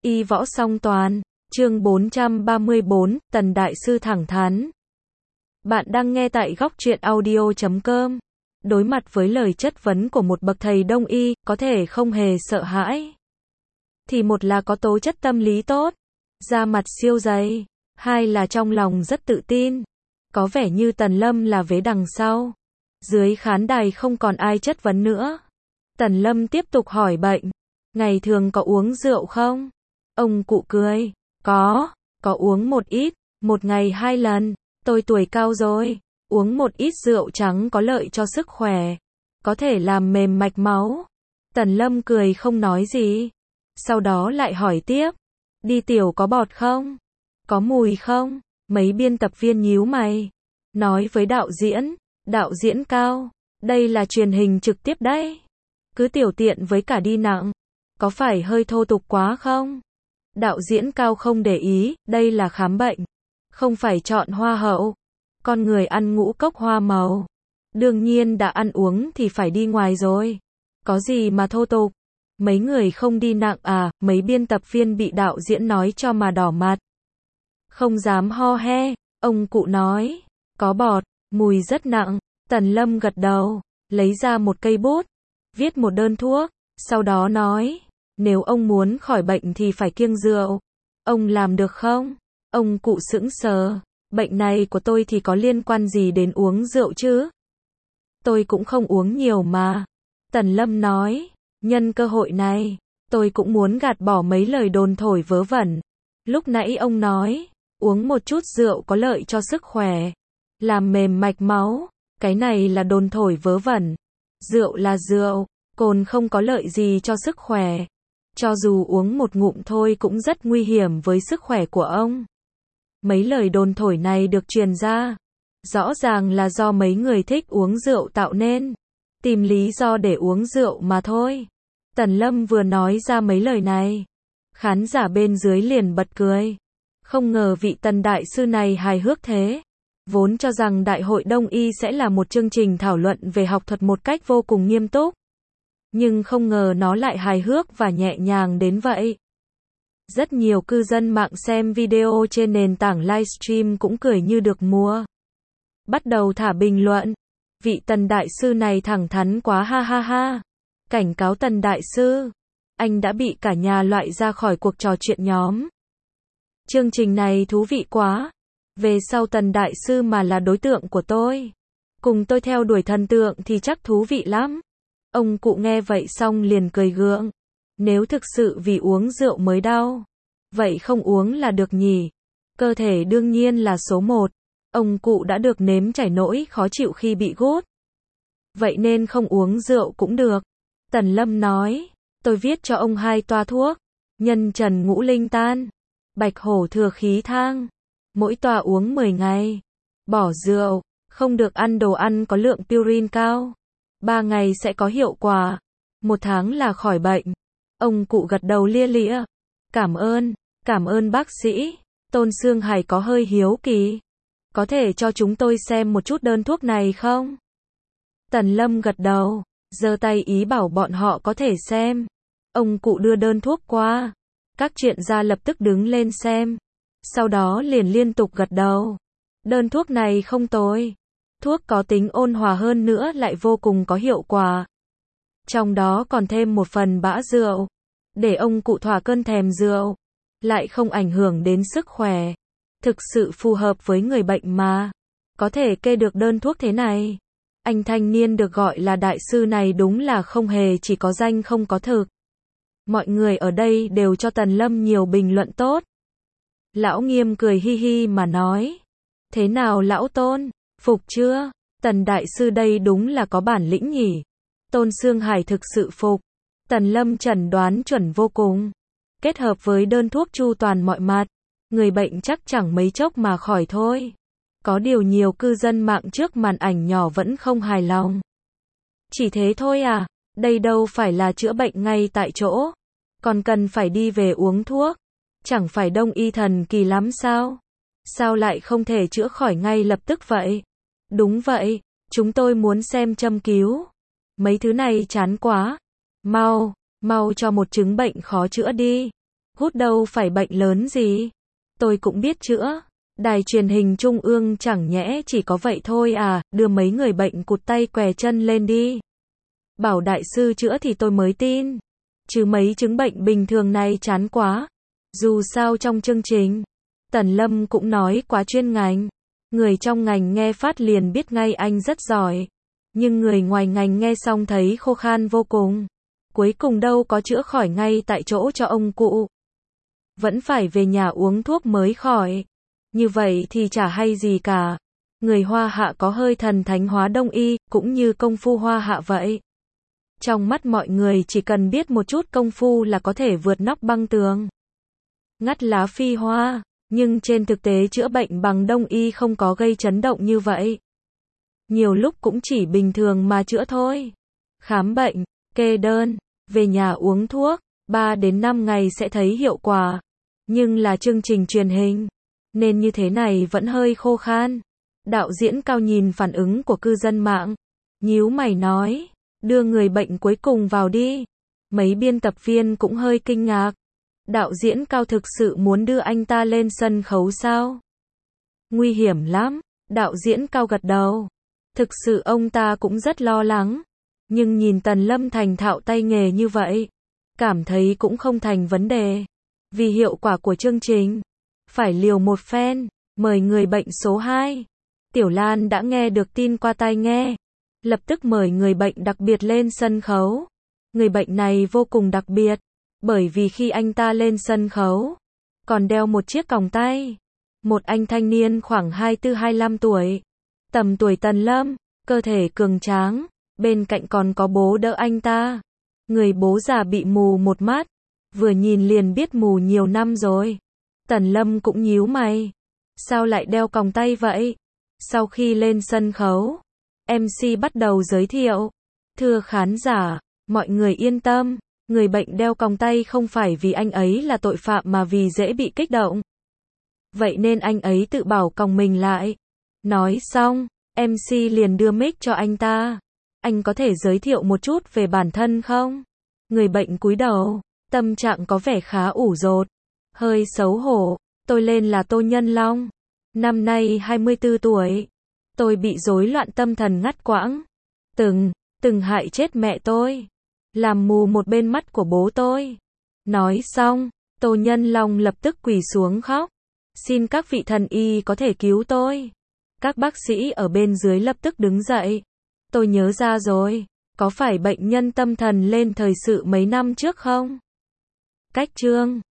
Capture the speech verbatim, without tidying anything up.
Y võ song toàn, chương bốn trăm ba mươi bốn, Tần Đại Sư thẳng thắn. Bạn đang nghe tại góc truyện audio chấm com. Đối mặt với lời chất vấn của một bậc thầy Đông y, có thể không hề sợ hãi. Thì một là có tố chất tâm lý tốt, da mặt siêu dày, hai là trong lòng rất tự tin. Có vẻ như Tần Lâm là vế đằng sau. Dưới khán đài không còn ai chất vấn nữa. Tần Lâm tiếp tục hỏi bệnh. Ngày thường có uống rượu không? Ông cụ cười. Có, có uống một ít, một ngày hai lần. Tôi tuổi cao rồi, uống một ít rượu trắng có lợi cho sức khỏe. Có thể làm mềm mạch máu. Tần Lâm cười không nói gì. Sau đó lại hỏi tiếp. Đi tiểu có bọt không? Có mùi không? Mấy biên tập viên nhíu mày. Nói với đạo diễn. Đạo diễn Cao, đây là truyền hình trực tiếp đấy. Cứ tiểu tiện với cả đi nặng. Có phải hơi thô tục quá không? Đạo diễn Cao không để ý, đây là khám bệnh. Không phải chọn hoa hậu. Con người ăn ngũ cốc hoa màu. Đương nhiên đã ăn uống thì phải đi ngoài rồi. Có gì mà thô tục? Mấy người không đi nặng à? Mấy biên tập viên bị đạo diễn nói cho mà đỏ mặt. Không dám ho he. Ông cụ nói. Có bọt, mùi rất nặng. Tần Lâm gật đầu. Lấy ra một cây bút. Viết một đơn thuốc. Sau đó nói. Nếu ông muốn khỏi bệnh thì phải kiêng rượu. Ông làm được không? Ông cụ sững sờ. Bệnh này của tôi thì có liên quan gì đến uống rượu chứ? Tôi cũng không uống nhiều mà. Tần Lâm nói. Nhân cơ hội này, tôi cũng muốn gạt bỏ mấy lời đồn thổi vớ vẩn. Lúc nãy ông nói, uống một chút rượu có lợi cho sức khỏe. Làm mềm mạch máu. Cái này là đồn thổi vớ vẩn. Rượu là rượu, cồn không có lợi gì cho sức khỏe. Cho dù uống một ngụm thôi cũng rất nguy hiểm với sức khỏe của ông. Mấy lời đồn thổi này được truyền ra. Rõ ràng là do mấy người thích uống rượu tạo nên. Tìm lý do để uống rượu mà thôi. Tần Lâm vừa nói ra mấy lời này. Khán giả bên dưới liền bật cười. Không ngờ vị Tần Đại Sư này hài hước thế. Vốn cho rằng Đại hội Đông y sẽ là một chương trình thảo luận về học thuật một cách vô cùng nghiêm túc. Nhưng không ngờ nó lại hài hước và nhẹ nhàng đến vậy. Rất nhiều cư dân mạng xem video trên nền tảng livestream cũng cười như được mùa. Bắt đầu thả bình luận. Vị Tần Đại Sư này thẳng thắn quá ha ha ha. Cảnh cáo Tần Đại Sư. Anh đã bị cả nhà loại ra khỏi cuộc trò chuyện nhóm. Chương trình này thú vị quá. Về sau Tần Đại Sư mà là đối tượng của tôi. Cùng tôi theo đuổi thần tượng thì chắc thú vị lắm. Ông cụ nghe vậy xong liền cười gượng. Nếu thực sự vì uống rượu mới đau. Vậy không uống là được nhỉ. Cơ thể đương nhiên là số một. Ông cụ đã được nếm trải nỗi khó chịu khi bị gút. Vậy nên không uống rượu cũng được. Tần Lâm nói. Tôi viết cho ông hai toa thuốc. Nhân trần ngũ linh tan. Bạch hổ thừa khí thang. Mỗi toa uống mười ngày. Bỏ rượu. Không được ăn đồ ăn có lượng purine cao. ba ngày sẽ có hiệu quả. Một tháng là khỏi bệnh. Ông cụ gật đầu lia lịa. Cảm ơn. Cảm ơn bác sĩ. Tôn Sương Hải có hơi hiếu kỳ. Có thể cho chúng tôi xem một chút đơn thuốc này không? Tần Lâm gật đầu. Giơ tay ý bảo bọn họ có thể xem. Ông cụ đưa đơn thuốc qua. Các chuyên gia lập tức đứng lên xem. Sau đó liền liên tục gật đầu. Đơn thuốc này không tồi. Thuốc có tính ôn hòa hơn nữa lại vô cùng có hiệu quả. Trong đó còn thêm một phần bã rượu. Để ông cụ thỏa cơn thèm rượu. Lại không ảnh hưởng đến sức khỏe. Thực sự phù hợp với người bệnh mà. Có thể kê được đơn thuốc thế này. Anh thanh niên được gọi là Đại Sư này đúng là không hề chỉ có danh không có thực. Mọi người ở đây đều cho Tần Lâm nhiều bình luận tốt. Lão Nghiêm cười hi hi mà nói. Thế nào lão Tôn? Phục chưa? Tần Đại Sư đây đúng là có bản lĩnh nhỉ. Tôn Sương Hải thực sự phục. Tần Lâm chẩn đoán chuẩn vô cùng. Kết hợp với đơn thuốc chu toàn mọi mặt. Người bệnh chắc chẳng mấy chốc mà khỏi thôi. Có điều nhiều cư dân mạng trước màn ảnh nhỏ vẫn không hài lòng. Chỉ thế thôi à? Đây đâu phải là chữa bệnh ngay tại chỗ. Còn cần phải đi về uống thuốc. Chẳng phải đông y thần kỳ lắm sao? Sao lại không thể chữa khỏi ngay lập tức vậy? Đúng vậy, chúng tôi muốn xem châm cứu. Mấy thứ này chán quá. Mau, mau cho một chứng bệnh khó chữa đi. Hút đâu phải bệnh lớn gì. Tôi cũng biết chữa. Đài truyền hình trung ương chẳng nhẽ chỉ có vậy thôi à, đưa mấy người bệnh cụt tay què chân lên đi. Bảo đại sư chữa thì tôi mới tin. Chứ mấy chứng bệnh bình thường này chán quá. Dù sao trong chương trình, Tần Lâm cũng nói quá chuyên ngành. Người trong ngành nghe phát liền biết ngay anh rất giỏi. Nhưng người ngoài ngành nghe xong thấy khô khan vô cùng. Cuối cùng đâu có chữa khỏi ngay tại chỗ cho ông cụ. Vẫn phải về nhà uống thuốc mới khỏi. Như vậy thì chả hay gì cả. Người Hoa Hạ có hơi thần thánh hóa Đông y, cũng như công phu Hoa Hạ vậy. Trong mắt mọi người chỉ cần biết một chút công phu là có thể vượt nóc băng tường, ngắt lá phi hoa. Nhưng trên thực tế chữa bệnh bằng Đông y không có gây chấn động như vậy. Nhiều lúc cũng chỉ bình thường mà chữa thôi. Khám bệnh, kê đơn, về nhà uống thuốc, ba đến năm ngày sẽ thấy hiệu quả. Nhưng là chương trình truyền hình, nên như thế này vẫn hơi khô khan. Đạo diễn Cao nhìn phản ứng của cư dân mạng, nhíu mày nói, đưa người bệnh cuối cùng vào đi. Mấy biên tập viên cũng hơi kinh ngạc. Đạo diễn Cao thực sự muốn đưa anh ta lên sân khấu sao? Nguy hiểm lắm. Đạo diễn Cao gật đầu. Thực sự ông ta cũng rất lo lắng. Nhưng nhìn Tần Lâm thành thạo tay nghề như vậy, cảm thấy cũng không thành vấn đề. Vì hiệu quả của chương trình, phải liều một phen. Mời người bệnh số hai. Tiểu Lan đã nghe được tin qua tai nghe. Lập tức mời người bệnh đặc biệt lên sân khấu. Người bệnh này vô cùng đặc biệt. Bởi vì khi anh ta lên sân khấu, còn đeo một chiếc còng tay. Một anh thanh niên khoảng hai mươi tư hai mươi lăm tuổi. Tầm tuổi Tần Lâm, cơ thể cường tráng. Bên cạnh còn có bố đỡ anh ta. Người bố già bị mù một mắt. Vừa nhìn liền biết mù nhiều năm rồi. Tần Lâm cũng nhíu mày. Sao lại đeo còng tay vậy? Sau khi lên sân khấu, em xê bắt đầu giới thiệu. Thưa khán giả, mọi người yên tâm. Người bệnh đeo còng tay không phải vì anh ấy là tội phạm mà vì dễ bị kích động. Vậy nên anh ấy tự bảo còng mình lại. Nói xong, em xê liền đưa mic cho anh ta. Anh có thể giới thiệu một chút về bản thân không? Người bệnh cúi đầu, tâm trạng có vẻ khá ủ rột, hơi xấu hổ. Tôi lên là Tô Nhân Long. Năm nay hai mươi tư tuổi. Tôi bị rối loạn tâm thần ngắt quãng. Từng, từng hại chết mẹ tôi. Làm mù một bên mắt của bố tôi. Nói xong, Tô Nhân Long lập tức quỳ xuống khóc. Xin các vị thần y có thể cứu tôi. Các bác sĩ ở bên dưới lập tức đứng dậy. Tôi nhớ ra rồi. Có phải bệnh nhân tâm thần lên thời sự mấy năm trước không? Cách chương